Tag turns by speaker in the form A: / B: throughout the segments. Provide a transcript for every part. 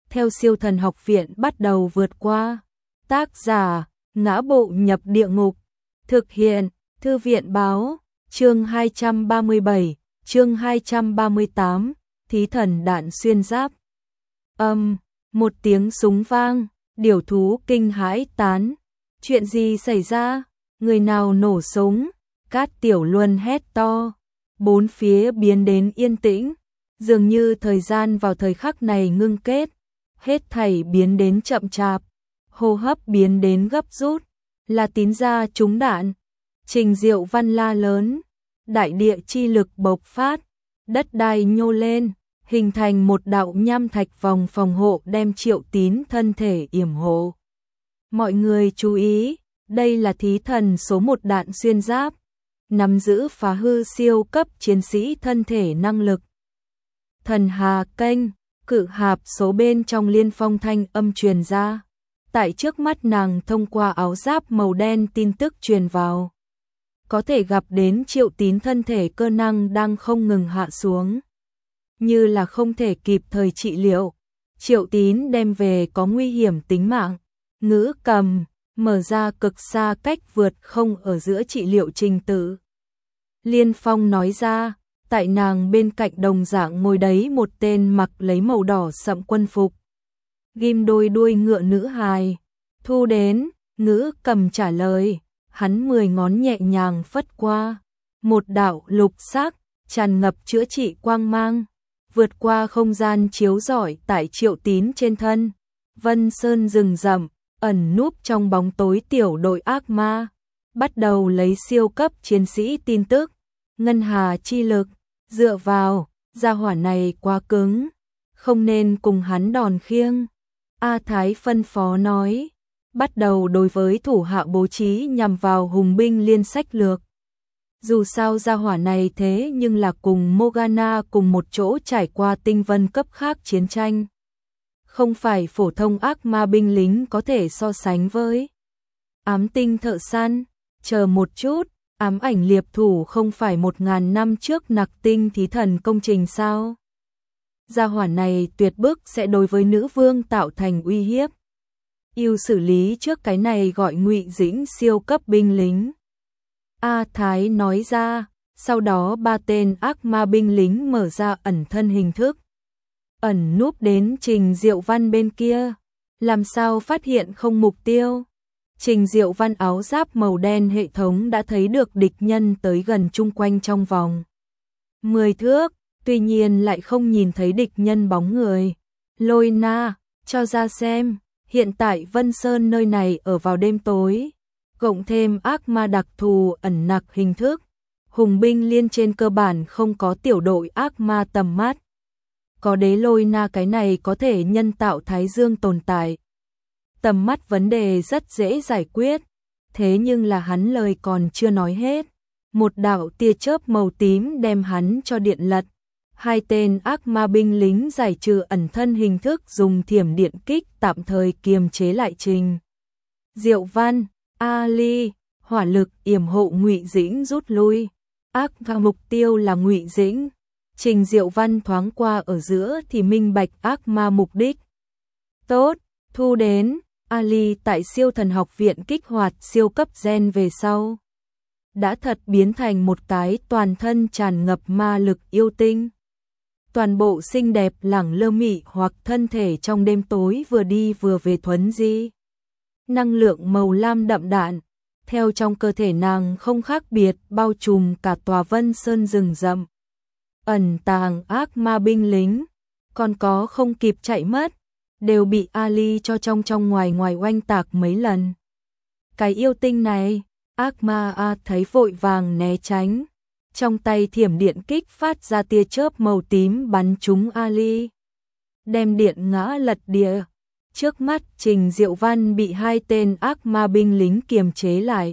A: theo siêu thần học viện bắt đầu vượt qua. Tác giả, Ngã Bộ Nhập Địa Ngục. Thực hiện, Thư viện Báo. Chương 237, chương 238, Thí thần đạn xuyên giáp. Một tiếng súng vang, điểu thú kinh hãi tán. Chuyện gì xảy ra? Người nào nổ súng? Cát Tiểu Luân hét to. Bốn phía biến đến yên tĩnh, dường như thời gian vào thời khắc này ngưng kết, hết thảy biến đến chậm chạp, hô hấp biến đến gấp rút, là Tín gia trúng đạn. Trình Diệu Văn la lớn, đại địa chi lực bộc phát, đất đai nhô lên, hình thành một đạo nham thạch vòng phòng hộ đem Triệu Tín thân thể yểm hộ. Mọi người chú ý, đây là thí thần số 1 đạn xuyên giáp, nắm giữ phá hư siêu cấp chiến sĩ thân thể năng lực. Thần Hà kênh, cự hạp số bên trong liên phong thanh âm truyền ra. Tại trước mắt nàng thông qua áo giáp màu đen tin tức truyền vào. Có thể gặp đến Triệu Tín thân thể cơ năng đang không ngừng hạ xuống. Như là không thể kịp thời trị liệu. Triệu Tín đem về có nguy hiểm tính mạng. Ngữ cầm, mở ra cực xa cách vượt không ở giữa trị liệu trình tự. Liên Phong nói ra, tại nàng bên cạnh đồng dạng ngồi đấy một tên mặc lấy màu đỏ sậm quân phục. Ghim đôi đuôi ngựa nữ hài. Thu đến, ngữ cầm trả lời, hắn 10 ngón nhẹ nhàng phất qua. Một đạo lục sắc, tràn ngập chữa trị quang mang, vượt qua không gian chiếu rọi tại Triệu Tín trên thân. Vân Sơn rừng rậm, ẩn núp trong bóng tối tiểu đội ác ma, bắt đầu lấy siêu cấp chiến sĩ tin tức. Ngân hà chi lực, dựa vào, gia hỏa này quá cứng, không nên cùng hắn đòn khiêng. A Thái phân phó nói, bắt đầu đối với thủ hạ bố trí nhằm vào hùng binh liên sách lược. Dù sao gia hỏa này thế nhưng là cùng Morgana cùng một chỗ trải qua tinh vân cấp khác chiến tranh. Không phải phổ thông ác ma binh lính có thể so sánh với. Ám tinh thợ săn, chờ một chút, ám ảnh liệp thủ không phải 1000 năm trước nặc tinh thí thần công trình sao? Gia hỏa này tuyệt bức sẽ đối với nữ vương tạo thành uy hiếp. Yêu xử lý trước cái này gọi Ngụy Dĩnh siêu cấp binh lính. A Thái nói ra, sau đó 3 tên ác ma binh lính mở ra ẩn thân hình thức. Ẩn núp đến Trình Diệu Văn bên kia, làm sao phát hiện không mục tiêu. Trình Diệu Văn áo giáp màu đen hệ thống đã thấy được địch nhân tới gần chung quanh trong vòng 10 thước, tuy nhiên lại không nhìn thấy địch nhân bóng người. Lôi na, cho ra xem, hiện tại Vân Sơn nơi này ở vào đêm tối, cộng thêm ác ma đặc thù ẩn nặc hình thức, hùng binh liên trên cơ bản không có tiểu đội ác ma tầm mắt. Có đế lôi na cái này có thể nhân tạo thái dương tồn tại. Tầm mắt vấn đề rất dễ giải quyết, thế nhưng là hắn lời còn chưa nói hết. Một đạo tia chớp màu tím đem hắn cho điện lật. 2 tên ác ma binh lính giải trừ ẩn thân hình thức dùng thiểm điện kích tạm thời kiềm chế lại Trình Diệu Văn, Ali, hỏa lực yểm hộ Ngụy Dĩnh rút lui. Ác ma mục tiêu là Ngụy Dĩnh. Trình Diệu Văn thoáng qua ở giữa thì minh bạch ác ma mục đích. Tốt, thu đến. Ali tại siêu thần học viện kích hoạt siêu cấp gen về sau, đã thật biến thành một cái toàn thân tràn ngập ma lực yêu tinh. Toàn bộ xinh đẹp lẳng lơ mị hoặc thân thể trong đêm tối vừa đi vừa về thuấn di. Năng lượng màu lam đậm đạn, theo trong cơ thể nàng không khác biệt bao trùm cả tòa Vân Sơn rừng rậm. Ẩn tàng ác ma binh lính, còn có không kịp chạy mất, đều bị Ali cho trong ngoài oanh tạc mấy lần. Cái yêu tinh này, ác ma thấy vội vàng né tránh. Trong tay thiểm điện kích phát ra tia chớp màu tím bắn trúng Ali. Đem điện ngã lật địa. Trước mắt Trình Diệu Văn bị 2 tên ác ma binh lính kiềm chế lại.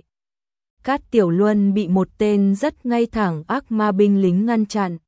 A: Cát Tiểu Luân bị một tên rất ngay thẳng ác ma binh lính ngăn chặn.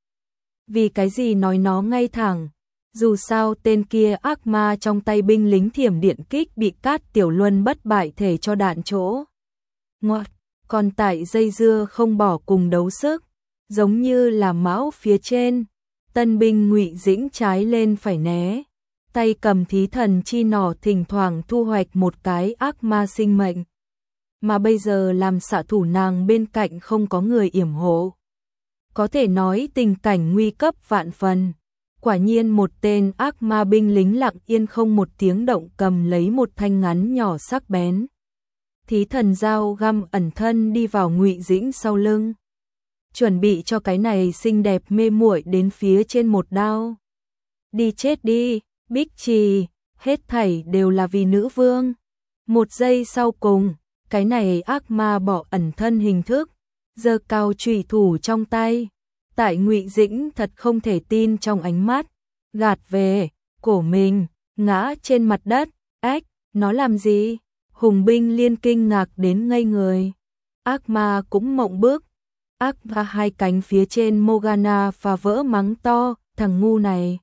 A: Vì cái gì nói nó ngay thẳng? Dù sao tên kia ác ma trong tay binh lính thiểm điện kích bị Cát Tiểu Luân bất bại thể cho đạn chỗ. Ngoặt, còn tại dây dưa không bỏ cùng đấu sức, giống như là mão phía trên. Tân binh Ngụy Dĩnh trái lên phải né, tay cầm thí thần chi nỏ thỉnh thoảng thu hoạch một cái ác ma sinh mệnh. Mà bây giờ làm xạ thủ nàng bên cạnh không có người yểm hộ. Có thể nói tình cảnh nguy cấp vạn phần. Quả nhiên một tên ác ma binh lính lặng yên không một tiếng động cầm lấy một thanh ngắn nhỏ sắc bén. Thí thần dao găm ẩn thân đi vào Ngụy Dĩnh sau lưng. Chuẩn bị cho cái này xinh đẹp mê muội đến phía trên một đao. Đi chết đi, Bích Trì, hết thảy đều là vì nữ vương. Một giây sau cùng, cái này ác ma bỏ ẩn thân hình thức, giơ cao chùy thủ trong tay. Tại Ngụy Dĩnh thật không thể tin trong ánh mắt, gạt về, cổ mình, ngã trên mặt đất, ếch, nó làm gì? Hùng binh liên kinh ngạc đến ngây người. Ác ma cũng mộng bước, ác ma hai cánh phía trên Morgana phá vỡ mắng to, thằng ngu này.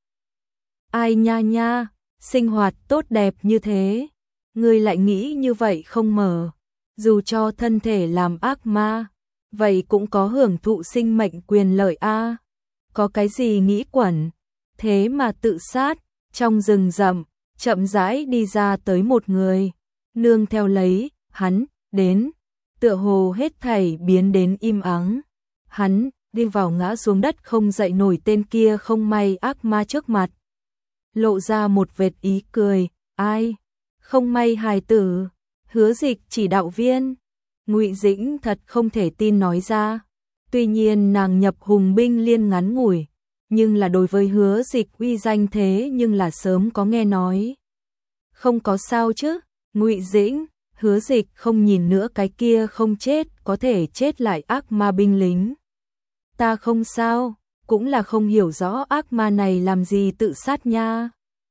A: Ai nha nha, sinh hoạt tốt đẹp như thế, ngươi lại nghĩ như vậy không mở, dù cho thân thể làm ác ma, vậy cũng có hưởng thụ sinh mệnh quyền lợi a. Có cái gì nghĩ quẩn, thế mà tự sát, trong rừng rậm, chậm rãi đi ra tới một người, nương theo lấy, hắn, đến, tựa hồ hết thảy biến đến im ắng. Hắn, đi vào ngã xuống đất không dậy nổi tên kia không may ác ma trước mặt. Lộ ra một vệt ý cười, ai, không may hài tử, Hứa Dịch chỉ đạo viên. Ngụy Dĩnh thật không thể tin nói ra. Tuy nhiên nàng nhập hùng binh liên ngắn ngủi, nhưng là đối với Hứa Dịch uy danh thế nhưng là sớm có nghe nói. Không có sao chứ, Ngụy Dĩnh, Hứa Dịch không nhìn nữa cái kia không chết có thể chết lại ác ma binh lính. Ta không sao, cũng là không hiểu rõ ác ma này làm gì tự sát nha.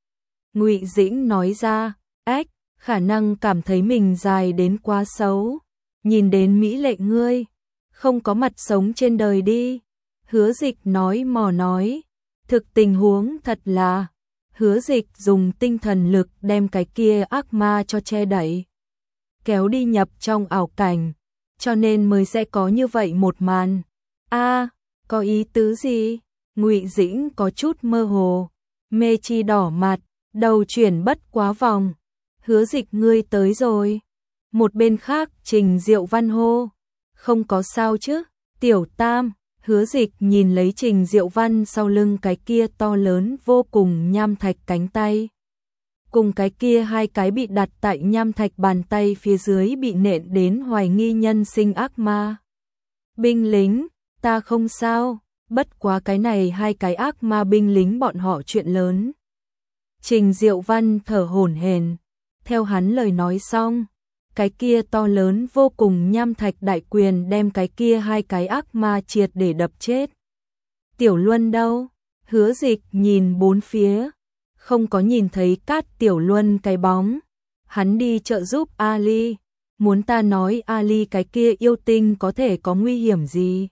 A: Ngụy Dĩnh nói ra, ếch, khả năng cảm thấy mình dài đến quá xấu. Nhìn đến mỹ lệ ngươi, không có mặt sống trên đời đi. Hứa Dịch nói mò nói, thực tình huống thật là, Hứa Dịch dùng tinh thần lực đem cái kia ác ma cho che đậy, kéo đi nhập trong ảo cảnh, cho nên mới sẽ có như vậy một màn. A, có ý tứ gì? Ngụy Dĩnh có chút mơ hồ, mê chi đỏ mặt, đầu chuyển bất quá vòng. Hứa Dịch ngươi tới rồi. Một bên khác Trình Diệu Văn hô, không có sao chứ, Tiểu Tam. Hứa Dịch nhìn lấy Trình Diệu Văn sau lưng cái kia to lớn vô cùng nham thạch cánh tay, cùng cái kia hai cái bị đặt tại nham thạch bàn tay phía dưới bị nện đến hoài nghi nhân sinh ác ma. Binh lính, ta không sao, bất quá cái này hai cái ác ma binh lính bọn họ chuyện lớn. Trình Diệu Văn thở hổn hển, theo hắn lời nói xong, cái kia to lớn vô cùng nham thạch đại quyền đem cái kia hai cái ác ma triệt để đập chết. Tiểu Luân đâu? Hứa Dịch nhìn bốn phía, không có nhìn thấy Cát Tiểu Luân cái bóng. Hắn đi trợ giúp Ali, muốn ta nói Ali cái kia yêu tinh có thể có nguy hiểm gì?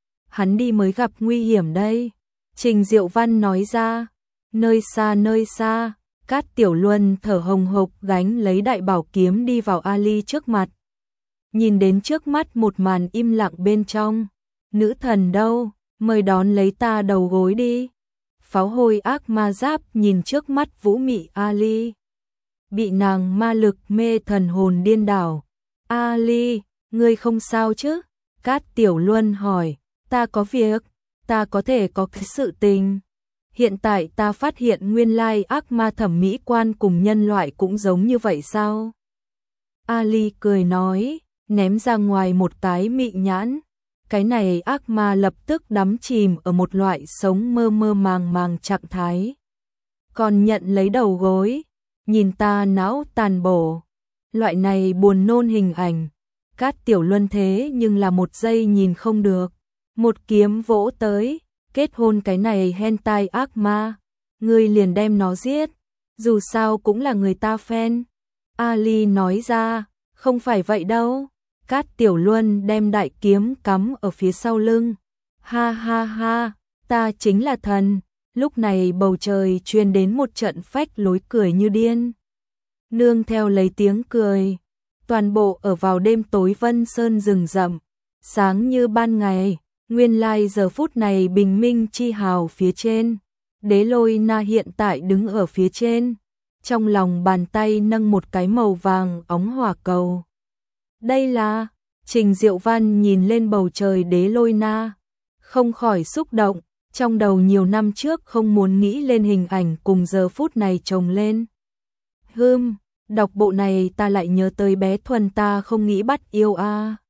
A: Hắn đi mới gặp nguy hiểm đây. Trình Diệu Văn nói ra, nơi xa, Cát Tiểu Luân thở hồng hộc gánh lấy đại bảo kiếm đi vào Ali trước mặt. Nhìn đến trước mắt một màn im lặng bên trong, nữ thần đâu, mời đón lấy ta đầu gối đi. Pháo hôi ác ma giáp nhìn trước mắt vũ mị Ali, bị nàng ma lực mê thần hồn điên đảo. Ali, ngươi không sao chứ? Cát Tiểu Luân hỏi, ta có việc, ta có thể có cái sự tình. Hiện tại ta phát hiện nguyên lai ác ma thẩm mỹ quan cùng nhân loại cũng giống như vậy sao? Ali cười nói, ném ra ngoài một cái mị nhãn. Cái này ác ma lập tức đắm chìm ở một loại sống mơ mơ màng màng trạng thái. Còn nhận lấy đầu gối, nhìn ta não tàn bổ. Loại này buồn nôn hình ảnh. Cát Tiểu Luân thế nhưng là một giây nhìn không được. Một kiếm vỗ tới, kết hôn cái này hentai ác ma. Ngươi liền đem nó giết, dù sao cũng là người ta fan. Ali nói ra, không phải vậy đâu. Cát Tiểu Luân đem đại kiếm cắm ở phía sau lưng. Ha ha ha, ta chính là thần. Lúc này bầu trời truyền đến một trận phách lối cười như điên. Nương theo lấy tiếng cười, toàn bộ ở vào đêm tối Vân Sơn rừng rậm, sáng như ban ngày, nguyên lai giờ phút này bình minh chi hào phía trên. Đế Lôi Na hiện tại đứng ở phía trên, trong lòng bàn tay nâng một cái màu vàng óng hỏa cầu. Đây là, Trình Diệu Văn nhìn lên bầu trời Đế Lôi Na, không khỏi xúc động, trong đầu nhiều năm trước không muốn nghĩ lên hình ảnh cùng giờ phút này chồng lên. Đọc bộ này ta lại nhớ tới bé Thuần ta không nghĩ bắt yêu a.